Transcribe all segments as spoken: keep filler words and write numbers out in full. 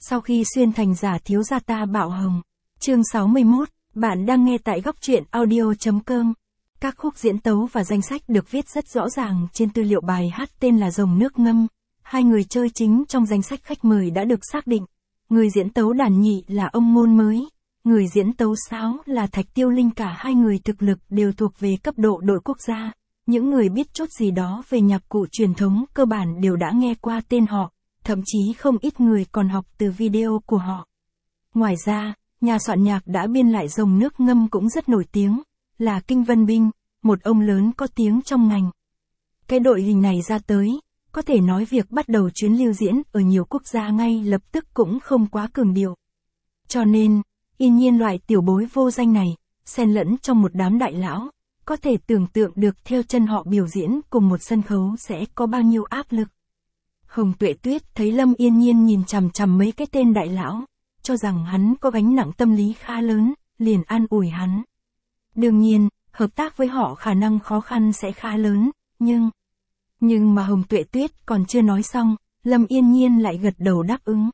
Sau khi xuyên thành giả thiếu gia ta Bảo Hồng. Chương sáu mươi mốt, bạn đang nghe tại góc truyện audio chấm com. Các khúc diễn tấu và danh sách được viết rất rõ ràng trên tư liệu bài hát tên là Rồng Nước Ngâm. Hai người chơi chính trong danh sách khách mời đã được xác định. Người diễn tấu đàn nhị là ông Ngôn Mới. Người diễn tấu sáo là Thạch Tiêu Linh. Cả hai người thực lực đều thuộc về cấp độ đội quốc gia. Những người biết chút gì đó về nhạc cụ truyền thống cơ bản đều đã nghe qua tên họ, thậm chí không ít người còn học từ video của họ. Ngoài ra, nhà soạn nhạc đã biên lại Rồng Nước Ngâm cũng rất nổi tiếng, là Kinh Vân Binh, một ông lớn có tiếng trong ngành. Cái đội hình này ra tới, có thể nói việc bắt đầu chuyến lưu diễn ở nhiều quốc gia ngay lập tức cũng không quá cường điệu. Cho nên, yên nhiên loại tiểu bối vô danh này, xen lẫn trong một đám đại lão, có thể tưởng tượng được theo chân họ biểu diễn cùng một sân khấu sẽ có bao nhiêu áp lực. Hồng Tuệ Tuyết thấy Lâm Yên Nhiên nhìn chằm chằm mấy cái tên đại lão, cho rằng hắn có gánh nặng tâm lý khá lớn, liền an ủi hắn. Đương nhiên, hợp tác với họ khả năng khó khăn sẽ khá lớn, nhưng... Nhưng mà Hồng Tuệ Tuyết còn chưa nói xong, Lâm Yên Nhiên lại gật đầu đáp ứng.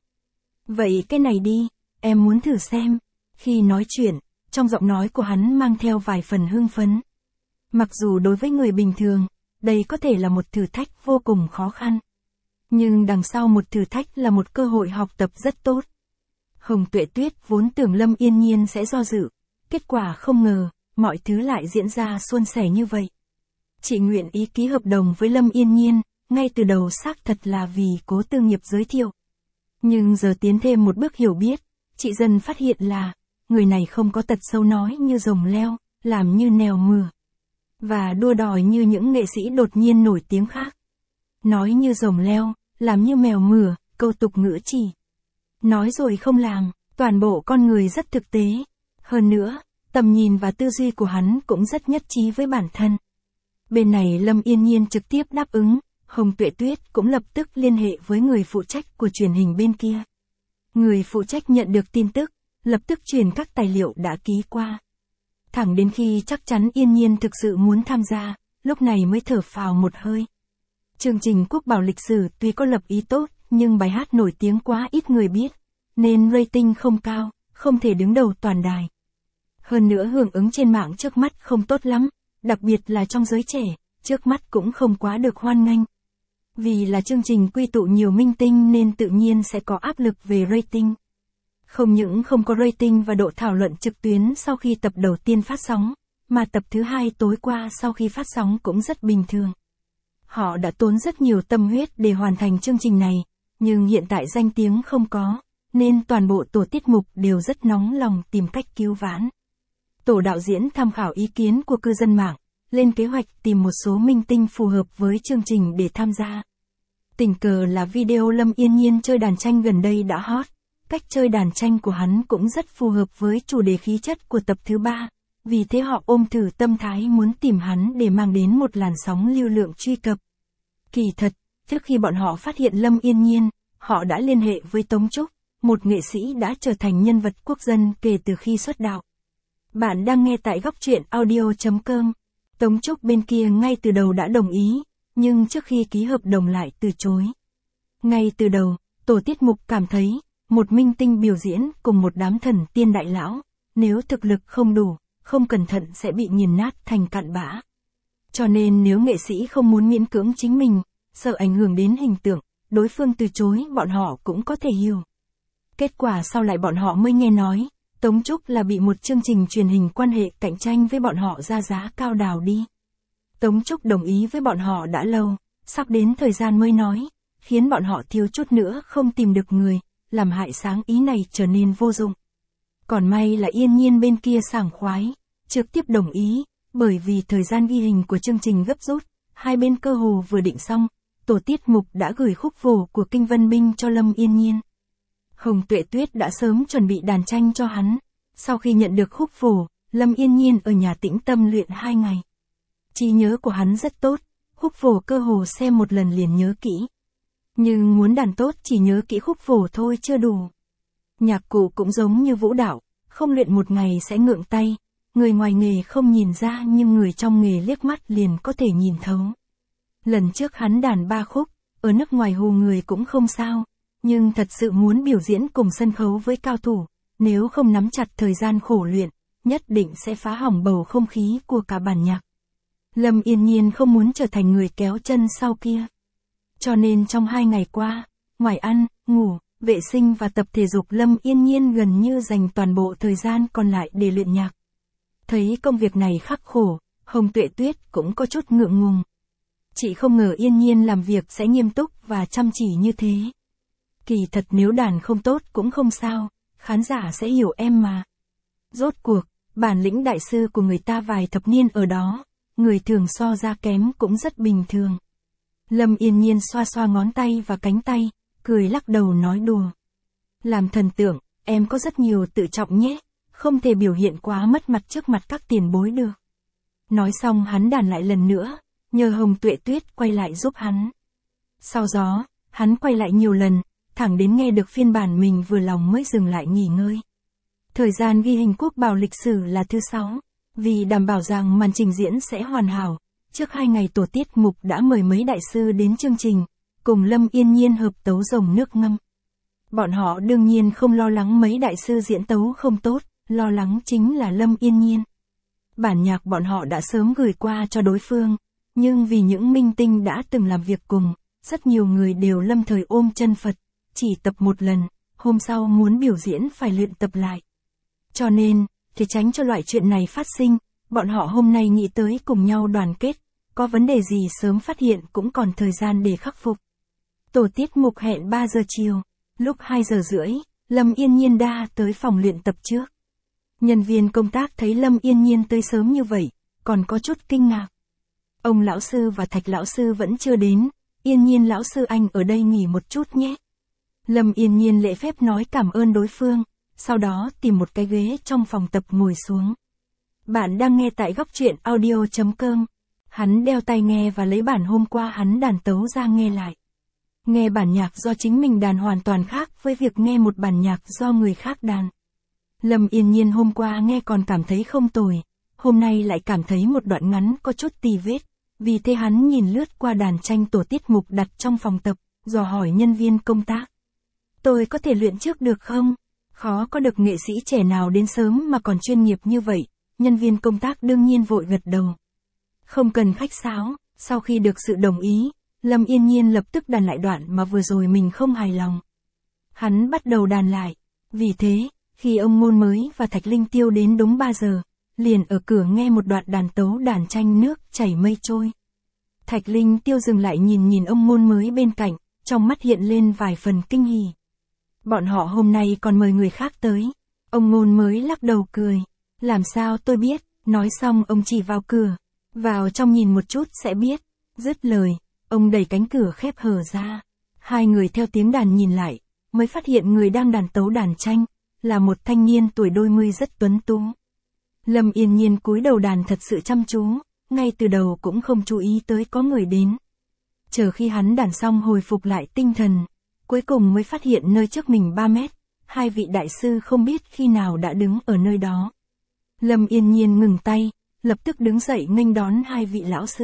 Vậy cái này đi, em muốn thử xem. Khi nói chuyện, trong giọng nói của hắn mang theo vài phần hưng phấn. Mặc dù đối với người bình thường, đây có thể là một thử thách vô cùng khó khăn. Nhưng đằng sau một thử thách là một cơ hội học tập rất tốt. Hồng Tuệ Tuyết vốn tưởng Lâm Yên Nhiên sẽ do dự, kết quả không ngờ, mọi thứ lại diễn ra suôn sẻ như vậy. Chị nguyện ý ký hợp đồng với Lâm Yên Nhiên, ngay từ đầu xác thật là vì cố tư nghiệp giới thiệu. Nhưng giờ tiến thêm một bước hiểu biết, chị dần phát hiện là, người này không có tật xấu nói như rồng leo, làm như nèo mửa. Và đua đòi như những nghệ sĩ đột nhiên nổi tiếng khác. Nói như rồng leo, làm như mèo mửa, câu tục ngữ chỉ. Nói rồi không làm, toàn bộ con người rất thực tế. Hơn nữa, tầm nhìn và tư duy của hắn cũng rất nhất trí với bản thân. Bên này Lâm Yên Nhiên trực tiếp đáp ứng, Hồng Tuệ Tuyết cũng lập tức liên hệ với người phụ trách của truyền hình bên kia. Người phụ trách nhận được tin tức, lập tức truyền các tài liệu đã ký qua. Thẳng đến khi chắc chắn Yên Nhiên thực sự muốn tham gia, lúc này mới thở phào một hơi. Chương trình Quốc Bảo lịch sử tuy có lập ý tốt, nhưng bài hát nổi tiếng quá ít người biết, nên rating không cao, không thể đứng đầu toàn đài. Hơn nữa hưởng ứng trên mạng trước mắt không tốt lắm, đặc biệt là trong giới trẻ, trước mắt cũng không quá được hoan nghênh. Vì là chương trình quy tụ nhiều minh tinh nên tự nhiên sẽ có áp lực về rating. Không những không có rating và độ thảo luận trực tuyến sau khi tập đầu tiên phát sóng, mà tập thứ hai tối qua sau khi phát sóng cũng rất bình thường. Họ đã tốn rất nhiều tâm huyết để hoàn thành chương trình này, nhưng hiện tại danh tiếng không có, nên toàn bộ tổ tiết mục đều rất nóng lòng tìm cách cứu vãn. Tổ đạo diễn tham khảo ý kiến của cư dân mạng, lên kế hoạch tìm một số minh tinh phù hợp với chương trình để tham gia. Tình cờ là video Lâm Yên Nhiên chơi đàn tranh gần đây đã hot, cách chơi đàn tranh của hắn cũng rất phù hợp với chủ đề khí chất của tập thứ ba, vì thế họ ôm thử tâm thái muốn tìm hắn để mang đến một làn sóng lưu lượng truy cập. Kỳ thật, trước khi bọn họ phát hiện Lâm Yên Nhiên, họ đã liên hệ với Tống Trúc, một nghệ sĩ đã trở thành nhân vật quốc dân kể từ khi xuất đạo. Bạn đang nghe tại góc truyện audio chấm com. Tống Trúc bên kia ngay từ đầu đã đồng ý, nhưng trước khi ký hợp đồng lại từ chối. Ngay từ đầu, tổ tiết mục cảm thấy, một minh tinh biểu diễn cùng một đám thần tiên đại lão, nếu thực lực không đủ, không cẩn thận sẽ bị nghiền nát thành cặn bã. Cho nên nếu nghệ sĩ không muốn miễn cưỡng chính mình, sợ ảnh hưởng đến hình tượng, đối phương từ chối bọn họ cũng có thể hiểu. Kết quả sau lại bọn họ mới nghe nói, Tống Trúc là bị một chương trình truyền hình quan hệ cạnh tranh với bọn họ ra giá cao đào đi. Tống Trúc đồng ý với bọn họ đã lâu, sắp đến thời gian mới nói, khiến bọn họ thiếu chút nữa không tìm được người, làm hại sáng ý này trở nên vô dụng. Còn may là Yên Nhiên bên kia sảng khoái, trực tiếp đồng ý, bởi vì thời gian ghi hình của chương trình gấp rút, hai bên cơ hồ vừa định xong, tổ tiết mục đã gửi khúc vồ của Kinh Vân Binh cho Lâm Yên Nhiên. Hồng Tuệ Tuyết đã sớm chuẩn bị đàn tranh cho hắn, sau khi nhận được khúc vồ, Lâm Yên Nhiên ở nhà tĩnh tâm luyện hai ngày. Trí nhớ của hắn rất tốt, khúc vồ cơ hồ xem một lần liền nhớ kỹ. Nhưng muốn đàn tốt chỉ nhớ kỹ khúc vồ thôi chưa đủ. Nhạc cụ cũng giống như vũ đạo, không luyện một ngày sẽ ngượng tay, người ngoài nghề không nhìn ra nhưng người trong nghề liếc mắt liền có thể nhìn thấu. Lần trước hắn đàn ba khúc, ở nước ngoài hù người cũng không sao, nhưng thật sự muốn biểu diễn cùng sân khấu với cao thủ, nếu không nắm chặt thời gian khổ luyện, nhất định sẽ phá hỏng bầu không khí của cả bản nhạc. Lâm Yên Nhiên không muốn trở thành người kéo chân sau kia. Cho nên trong hai ngày qua, ngoài ăn, ngủ, vệ sinh và tập thể dục, Lâm Yên Nhiên gần như dành toàn bộ thời gian còn lại để luyện nhạc. Thấy công việc này khắc khổ, Hồng Tuệ Tuyết cũng có chút ngượng ngùng. Chị không ngờ Yên Nhiên làm việc sẽ nghiêm túc và chăm chỉ như thế. Kỳ thật nếu đàn không tốt cũng không sao, khán giả sẽ hiểu em mà. Rốt cuộc, bản lĩnh đại sư của người ta vài thập niên ở đó, người thường so ra kém cũng rất bình thường. Lâm Yên Nhiên xoa xoa ngón tay và cánh tay, cười lắc đầu nói đùa. Làm thần tượng, em có rất nhiều tự trọng nhé, không thể biểu hiện quá mất mặt trước mặt các tiền bối được. Nói xong hắn đàn lại lần nữa, nhờ Hồng Tuệ Tuyết quay lại giúp hắn. Sau đó, hắn quay lại nhiều lần, thẳng đến nghe được phiên bản mình vừa lòng mới dừng lại nghỉ ngơi. Thời gian ghi hình quốc bảo lịch sử là thứ sáu, vì đảm bảo rằng màn trình diễn sẽ hoàn hảo. Trước hai ngày tổ tiết mục đã mời mấy đại sư đến chương trình, cùng Lâm Yên Nhiên hợp tấu rồng nước ngâm. Bọn họ đương nhiên không lo lắng mấy đại sư diễn tấu không tốt, lo lắng chính là Lâm Yên Nhiên. Bản nhạc bọn họ đã sớm gửi qua cho đối phương, nhưng vì những minh tinh đã từng làm việc cùng, rất nhiều người đều lâm thời ôm chân Phật, chỉ tập một lần, hôm sau muốn biểu diễn phải luyện tập lại. Cho nên, để tránh cho loại chuyện này phát sinh, bọn họ hôm nay nghĩ tới cùng nhau đoàn kết, có vấn đề gì sớm phát hiện cũng còn thời gian để khắc phục. Tổ tiết mục hẹn ba giờ chiều, lúc hai giờ rưỡi, Lâm Yên Nhiên đã tới phòng luyện tập trước. Nhân viên công tác thấy Lâm Yên Nhiên tới sớm như vậy, còn có chút kinh ngạc. Ông lão sư và Thạch lão sư vẫn chưa đến, Yên Nhiên lão sư anh ở đây nghỉ một chút nhé. Lâm Yên Nhiên lễ phép nói cảm ơn đối phương, sau đó tìm một cái ghế trong phòng tập ngồi xuống. Bạn đang nghe tại góc truyện audio chấm com. Hắn đeo tai nghe và lấy bản hôm qua hắn đàn tấu ra nghe lại. Nghe bản nhạc do chính mình đàn hoàn toàn khác với việc nghe một bản nhạc do người khác đàn. Lâm Yên Nhiên hôm qua nghe còn cảm thấy không tồi, hôm nay lại cảm thấy một đoạn ngắn có chút tì vết, vì thế hắn nhìn lướt qua đàn tranh tổ tiết mục đặt trong phòng tập, dò hỏi nhân viên công tác. Tôi có thể luyện trước được không? Khó có được nghệ sĩ trẻ nào đến sớm mà còn chuyên nghiệp như vậy, nhân viên công tác đương nhiên vội gật đầu. Không cần khách sáo, sau khi được sự đồng ý, Lâm Yên Nhiên lập tức đàn lại đoạn mà vừa rồi mình không hài lòng. Hắn bắt đầu đàn lại, vì thế, khi ông Ngôn Mới và Thạch Linh Tiêu đến đúng ba giờ, liền ở cửa nghe một đoạn đàn tấu đàn tranh nước chảy mây trôi. Thạch Linh Tiêu dừng lại nhìn nhìn ông Ngôn Mới bên cạnh, trong mắt hiện lên vài phần kinh hỉ. Bọn họ hôm nay còn mời người khác tới. Ông Ngôn Mới lắc đầu cười. Làm sao tôi biết, nói xong ông chỉ vào cửa. Vào trong nhìn một chút sẽ biết. Dứt lời, ông đẩy cánh cửa khép hở ra. Hai người theo tiếng đàn nhìn lại, mới phát hiện người đang đàn tấu đàn tranh, là một thanh niên tuổi đôi mươi rất tuấn tú. Lâm Yên Nhiên cúi đầu đàn thật sự chăm chú, ngay từ đầu cũng không chú ý tới có người đến. Chờ khi hắn đàn xong hồi phục lại tinh thần, cuối cùng mới phát hiện nơi trước mình ba mét, hai vị đại sư không biết khi nào đã đứng ở nơi đó. Lâm Yên Nhiên ngừng tay, lập tức đứng dậy nghênh đón hai vị lão sư.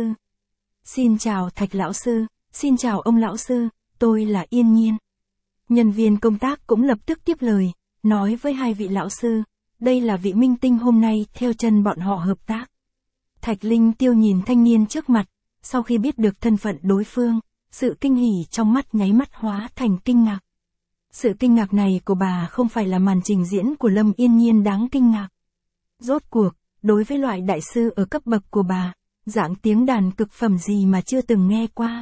Xin chào Thạch lão sư, xin chào ông lão sư, tôi là Yên Nhiên. Nhân viên công tác cũng lập tức tiếp lời, nói với hai vị lão sư, đây là vị minh tinh hôm nay theo chân bọn họ hợp tác. Thạch Linh Tiêu nhìn thanh niên trước mặt, sau khi biết được thân phận đối phương, sự kinh hỉ trong mắt nháy mắt hóa thành kinh ngạc. Sự kinh ngạc này của bà không phải là màn trình diễn của Lâm Yên Nhiên đáng kinh ngạc. Rốt cuộc, đối với loại đại sư ở cấp bậc của bà, dạng tiếng đàn cực phẩm gì mà chưa từng nghe qua.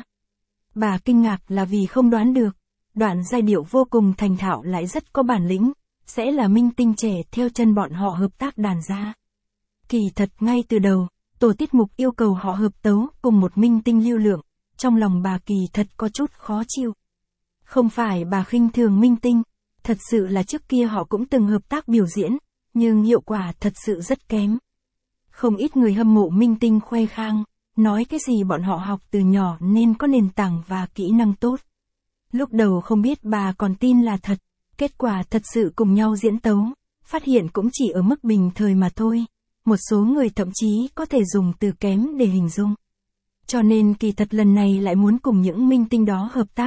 Bà kinh ngạc là vì không đoán được, đoạn giai điệu vô cùng thành thạo lại rất có bản lĩnh, sẽ là minh tinh trẻ theo chân bọn họ hợp tác đàn ra. Kỳ thật ngay từ đầu, tổ tiết mục yêu cầu họ hợp tấu cùng một minh tinh lưu lượng, trong lòng bà kỳ thật có chút khó chịu. Không phải bà khinh thường minh tinh, thật sự là trước kia họ cũng từng hợp tác biểu diễn, nhưng hiệu quả thật sự rất kém. Không ít người hâm mộ minh tinh khoe khang, nói cái gì bọn họ học từ nhỏ nên có nền tảng và kỹ năng tốt. Lúc đầu không biết bà còn tin là thật, kết quả thật sự cùng nhau diễn tấu, phát hiện cũng chỉ ở mức bình thời mà thôi. Một số người thậm chí có thể dùng từ kém để hình dung. Cho nên kỳ thật lần này lại muốn cùng những minh tinh đó hợp tác,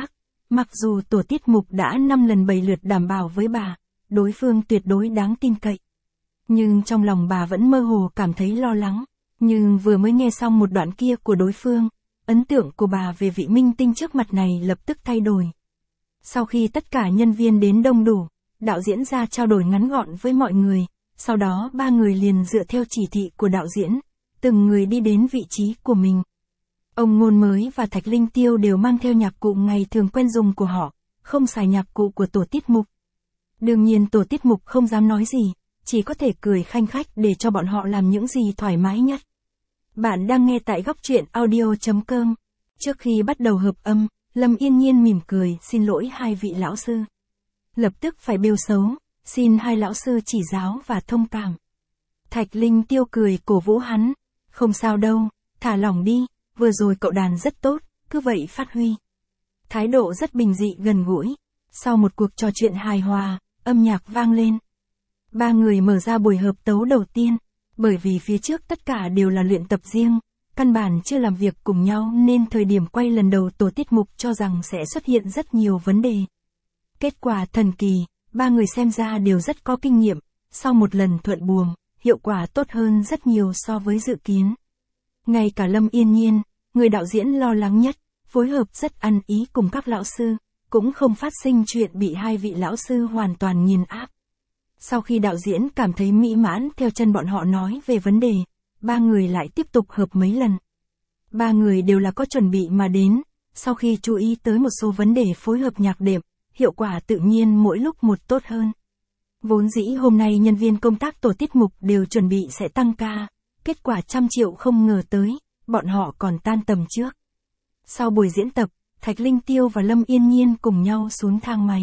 Mặc dù tổ tiết mục đã năm lần bảy lượt đảm bảo với bà, đối phương tuyệt đối đáng tin cậy. Nhưng trong lòng bà vẫn mơ hồ cảm thấy lo lắng. Nhưng vừa mới nghe xong một đoạn kia của đối phương, ấn tượng của bà về vị minh tinh trước mặt này lập tức thay đổi. Sau khi tất cả nhân viên đến đông đủ, đạo diễn ra trao đổi ngắn gọn với mọi người, sau đó ba người liền dựa theo chỉ thị của đạo diễn, từng người đi đến vị trí của mình. Ông Ngôn Mới và Thạch Linh Tiêu đều mang theo nhạc cụ ngày thường quen dùng của họ, không xài nhạc cụ của tổ tiết mục. Đương nhiên tổ tiết mục không dám nói gì, chỉ có thể cười khanh khách để cho bọn họ làm những gì thoải mái nhất. Bạn đang nghe tại góc truyện audio chấm com. Trước khi bắt đầu hợp âm, Lâm Yên Nhiên mỉm cười xin lỗi hai vị lão sư. Lập tức phải bêu xấu, xin hai lão sư chỉ giáo và thông cảm. Thạch Linh Tiêu cười cổ vũ hắn, không sao đâu, thả lỏng đi, vừa rồi cậu đàn rất tốt, cứ vậy phát huy. Thái độ rất bình dị gần gũi. Sau một cuộc trò chuyện hài hòa, âm nhạc vang lên. Ba người mở ra buổi hợp tấu đầu tiên, bởi vì phía trước tất cả đều là luyện tập riêng, căn bản chưa làm việc cùng nhau nên thời điểm quay lần đầu tổ tiết mục cho rằng sẽ xuất hiện rất nhiều vấn đề. Kết quả thần kỳ, ba người xem ra đều rất có kinh nghiệm, sau một lần thuận buồm, hiệu quả tốt hơn rất nhiều so với dự kiến. Ngay cả Lâm Yên Nhiên, người đạo diễn lo lắng nhất, phối hợp rất ăn ý cùng các lão sư, cũng không phát sinh chuyện bị hai vị lão sư hoàn toàn nghiền áp. Sau khi đạo diễn cảm thấy mỹ mãn theo chân bọn họ nói về vấn đề, ba người lại tiếp tục hợp mấy lần. Ba người đều là có chuẩn bị mà đến, sau khi chú ý tới một số vấn đề phối hợp nhạc đệm, hiệu quả tự nhiên mỗi lúc một tốt hơn. Vốn dĩ hôm nay nhân viên công tác tổ tiết mục đều chuẩn bị sẽ tăng ca, kết quả trăm triệu không ngờ tới, bọn họ còn tan tầm trước. Sau buổi diễn tập, Thạch Linh Tiêu và Lâm Yên Nhiên cùng nhau xuống thang máy.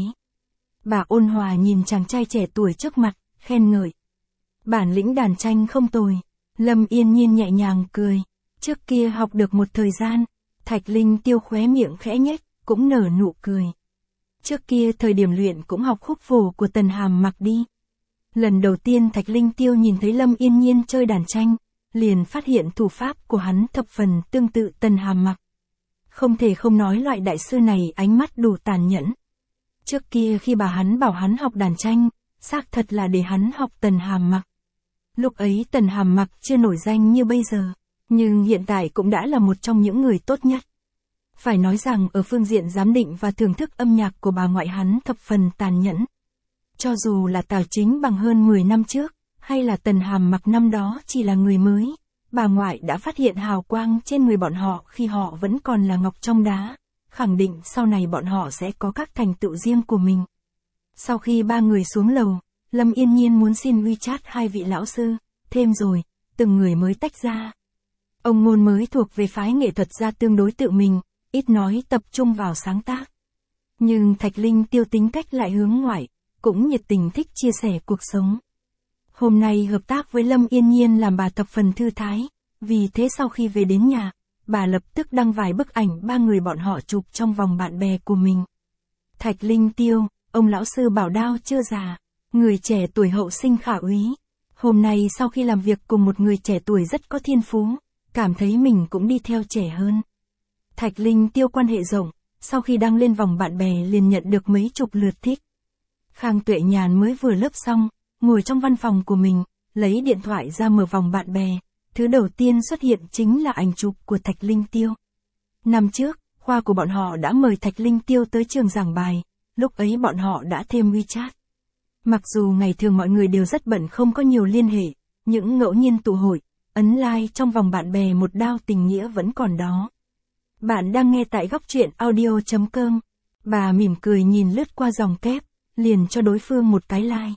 Bà ôn hòa nhìn chàng trai trẻ tuổi trước mặt, khen ngợi. Bản lĩnh đàn tranh không tồi. Lâm Yên Nhiên nhẹ nhàng cười. Trước kia học được một thời gian, Thạch Linh Tiêu khóe miệng khẽ nhếch, cũng nở nụ cười. Trước kia thời điểm luyện cũng học khúc phổ của Tần Hàm Mặc đi. Lần đầu tiên Thạch Linh Tiêu nhìn thấy Lâm Yên Nhiên chơi đàn tranh, liền phát hiện thủ pháp của hắn thập phần tương tự Tần Hàm Mặc. Không thể không nói loại đại sư này ánh mắt đủ tàn nhẫn. Trước kia khi bà hắn bảo hắn học đàn tranh, xác thật là để hắn học Tần Hàm Mặc. Lúc ấy Tần Hàm Mặc chưa nổi danh như bây giờ, nhưng hiện tại cũng đã là một trong những người tốt nhất. Phải nói rằng ở phương diện giám định và thưởng thức âm nhạc của bà ngoại hắn thập phần tàn nhẫn. Cho dù là Tào Chính Bằng hơn mười năm trước, hay là Tần Hàm Mặc năm đó chỉ là người mới, bà ngoại đã phát hiện hào quang trên người bọn họ khi họ vẫn còn là ngọc trong đá, khẳng định sau này bọn họ sẽ có các thành tựu riêng của mình. Sau khi ba người xuống lầu, Lâm Yên Nhiên muốn xin WeChat hai vị lão sư, thêm rồi, từng người mới tách ra. Ông Ngôn Mới thuộc về phái nghệ thuật gia tương đối tự mình, ít nói tập trung vào sáng tác. Nhưng Thạch Linh Tiêu tính cách lại hướng ngoại, cũng nhiệt tình thích chia sẻ cuộc sống. Hôm nay hợp tác với Lâm Yên Nhiên làm bà thập phần thư thái, vì thế sau khi về đến nhà, bà lập tức đăng vài bức ảnh ba người bọn họ chụp trong vòng bạn bè của mình. Thạch Linh Tiêu, ông lão sư bảo đao chưa già, người trẻ tuổi hậu sinh khả úy. Hôm nay sau khi làm việc cùng một người trẻ tuổi rất có thiên phú, cảm thấy mình cũng đi theo trẻ hơn. Thạch Linh Tiêu quan hệ rộng, sau khi đăng lên vòng bạn bè liền nhận được mấy chục lượt thích. Khang Tuệ Nhàn mới vừa lớp xong, ngồi trong văn phòng của mình, lấy điện thoại ra mở vòng bạn bè, thứ đầu tiên xuất hiện chính là ảnh chụp của Thạch Linh Tiêu. Năm trước, khoa của bọn họ đã mời Thạch Linh Tiêu tới trường giảng bài, lúc ấy bọn họ đã thêm WeChat. Mặc dù ngày thường mọi người đều rất bận không có nhiều liên hệ, những ngẫu nhiên tụ hội, ấn like trong vòng bạn bè một đao tình nghĩa vẫn còn đó. Bạn đang nghe tại góc truyện audio chấm com. Bà mỉm cười nhìn lướt qua dòng kép, liền cho đối phương một cái like.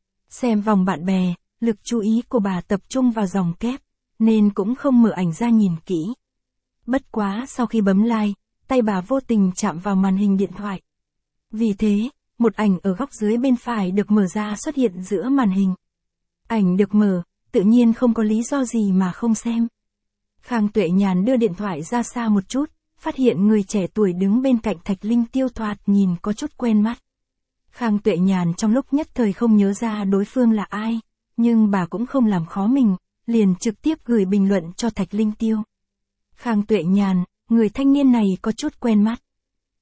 Xem vòng bạn bè, lực chú ý của bà tập trung vào dòng kép, nên cũng không mở ảnh ra nhìn kỹ. Bất quá sau khi bấm like, tay bà vô tình chạm vào màn hình điện thoại. Vì thế, một ảnh ở góc dưới bên phải được mở ra xuất hiện giữa màn hình. Ảnh được mở, tự nhiên không có lý do gì mà không xem. Khang Tuệ Nhàn đưa điện thoại ra xa một chút, phát hiện người trẻ tuổi đứng bên cạnh Thạch Linh Tiêu thoạt nhìn có chút quen mắt. Khang Tuệ Nhàn trong lúc nhất thời không nhớ ra đối phương là ai, nhưng bà cũng không làm khó mình, liền trực tiếp gửi bình luận cho Thạch Linh Tiêu. Khang Tuệ Nhàn, người thanh niên này có chút quen mắt.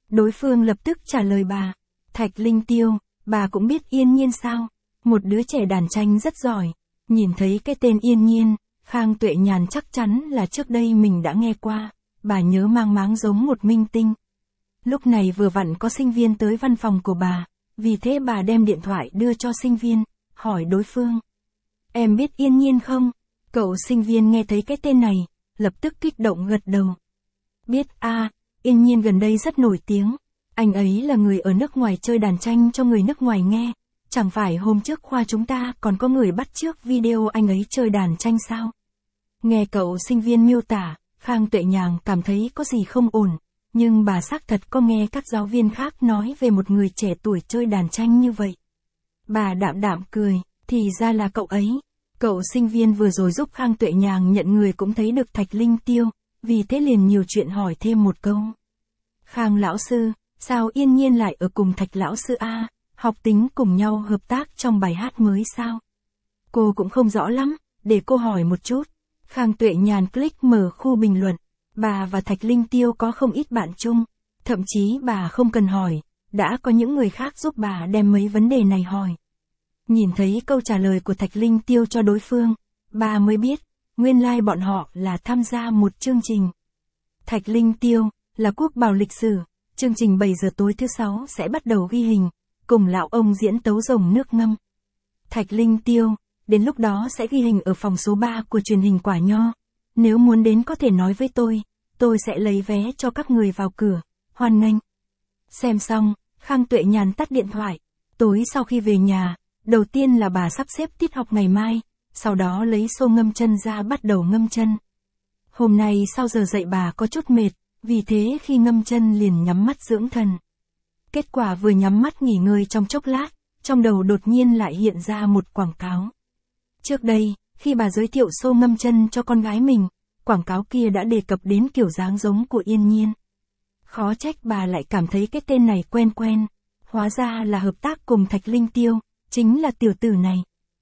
Đối phương lập tức trả lời bà. Thạch Linh Tiêu, bà cũng biết Yên Nhiên sao? Một đứa trẻ đàn tranh rất giỏi. Nhìn thấy cái tên Yên Nhiên, Khang Tuệ Nhàn chắc chắn là trước đây mình đã nghe qua. Bà nhớ mang máng giống một minh tinh. Lúc này vừa vặn có sinh viên tới văn phòng của bà. Vì thế bà đem điện thoại đưa cho sinh viên, hỏi đối phương. Em biết Yên Nhiên không? Cậu sinh viên nghe thấy cái tên này, lập tức kích động gật đầu. Biết a, à, Yên Nhiên gần đây rất nổi tiếng. Anh ấy là người ở nước ngoài chơi đàn tranh cho người nước ngoài nghe. Chẳng phải hôm trước khoa chúng ta còn có người bắt chước video anh ấy chơi đàn tranh sao? Nghe cậu sinh viên miêu tả, Khang Tuệ Nhàn cảm thấy có gì không ổn. Nhưng bà xác thật có nghe các giáo viên khác nói về một người trẻ tuổi chơi đàn tranh như vậy. Bà đạm đạm cười, thì ra là cậu ấy. Cậu sinh viên vừa rồi giúp Khang Tuệ Nhàn nhận người cũng thấy được Thạch Linh Tiêu, vì thế liền nhiều chuyện hỏi thêm một câu. Khang lão sư, sao Yên Nhiên lại ở cùng Thạch lão sư a? Học tính cùng nhau hợp tác trong bài hát mới sao? Cô cũng không rõ lắm, để cô hỏi một chút. Khang Tuệ Nhàn click mở khu bình luận. Bà và Thạch Linh Tiêu có không ít bạn chung, thậm chí bà không cần hỏi, đã có những người khác giúp bà đem mấy vấn đề này hỏi. Nhìn thấy câu trả lời của Thạch Linh Tiêu cho đối phương, bà mới biết, nguyên lai like bọn họ là tham gia một chương trình. Thạch Linh Tiêu, là quốc bảo lịch sử, chương trình bảy giờ tối thứ sáu sẽ bắt đầu ghi hình, cùng lão ông diễn tấu rồng nước ngâm. Thạch Linh Tiêu, đến lúc đó sẽ ghi hình ở phòng số ba của truyền hình Quả Nho. Nếu muốn đến có thể nói với tôi, tôi sẽ lấy vé cho các người vào cửa, hoan nghênh. Xem xong, Khang Tuệ Nhàn tắt điện thoại. Tối sau khi về nhà, đầu tiên là bà sắp xếp tiết học ngày mai, sau đó lấy xô ngâm chân ra bắt đầu ngâm chân. Hôm nay sau giờ dậy bà có chút mệt, vì thế khi ngâm chân liền nhắm mắt dưỡng thần. Kết quả vừa nhắm mắt nghỉ ngơi trong chốc lát, trong đầu đột nhiên lại hiện ra một quảng cáo. Trước đây, khi bà giới thiệu xô ngâm chân cho con gái mình, quảng cáo kia đã đề cập đến kiểu dáng giống của Yên Nhiên. Khó trách bà lại cảm thấy cái tên này quen quen, hóa ra là hợp tác cùng Thạch Linh Tiêu, chính là tiểu tử này.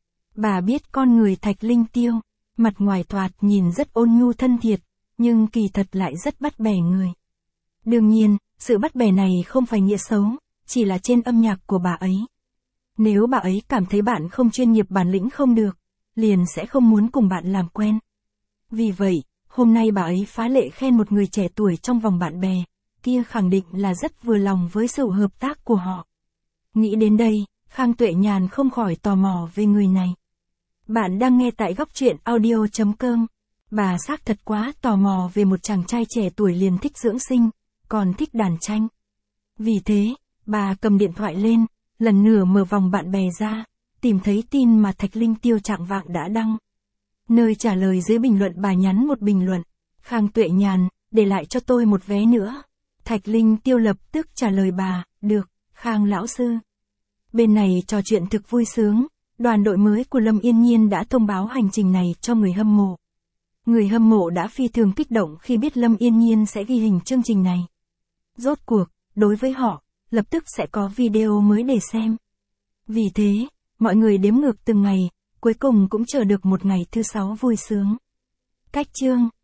Bà biết con người Thạch Linh Tiêu, mặt ngoài thoạt nhìn rất ôn nhu thân thiệt, nhưng kỳ thật lại rất bắt bẻ người. Đương nhiên, sự bắt bẻ này không phải nghĩa xấu, chỉ là trên âm nhạc của bà ấy. Nếu bà ấy cảm thấy bạn không chuyên nghiệp bản lĩnh không được, liền sẽ không muốn cùng bạn làm quen. Vì vậy, hôm nay bà ấy phá lệ khen một người trẻ tuổi trong vòng bạn bè, kia khẳng định là rất vừa lòng với sự hợp tác của họ. Nghĩ đến đây, Khang Tuệ Nhàn không khỏi tò mò về người này. Bạn đang nghe tại góc truyện audio chấm com. Bà xác thật quá tò mò về một chàng trai trẻ tuổi liền thích dưỡng sinh, còn thích đàn tranh. Vì thế, bà cầm điện thoại lên, lần nữa mở vòng bạn bè ra, tìm thấy tin mà Thạch Linh Tiêu trạng vạng đã đăng. Nơi trả lời dưới bình luận bà nhắn một bình luận. Khang Tuệ Nhàn, để lại cho tôi một vé nữa. Thạch Linh Tiêu lập tức trả lời bà, được, Khang lão sư. Bên này trò chuyện thực vui sướng, đoàn đội mới của Lâm Yên Nhiên đã thông báo hành trình này cho người hâm mộ. Người hâm mộ đã phi thường kích động khi biết Lâm Yên Nhiên sẽ ghi hình chương trình này. Rốt cuộc, đối với họ, lập tức sẽ có video mới để xem. Vì thế, mọi người đếm ngược từng ngày, cuối cùng cũng chờ được một ngày thứ sáu vui sướng. Cách chương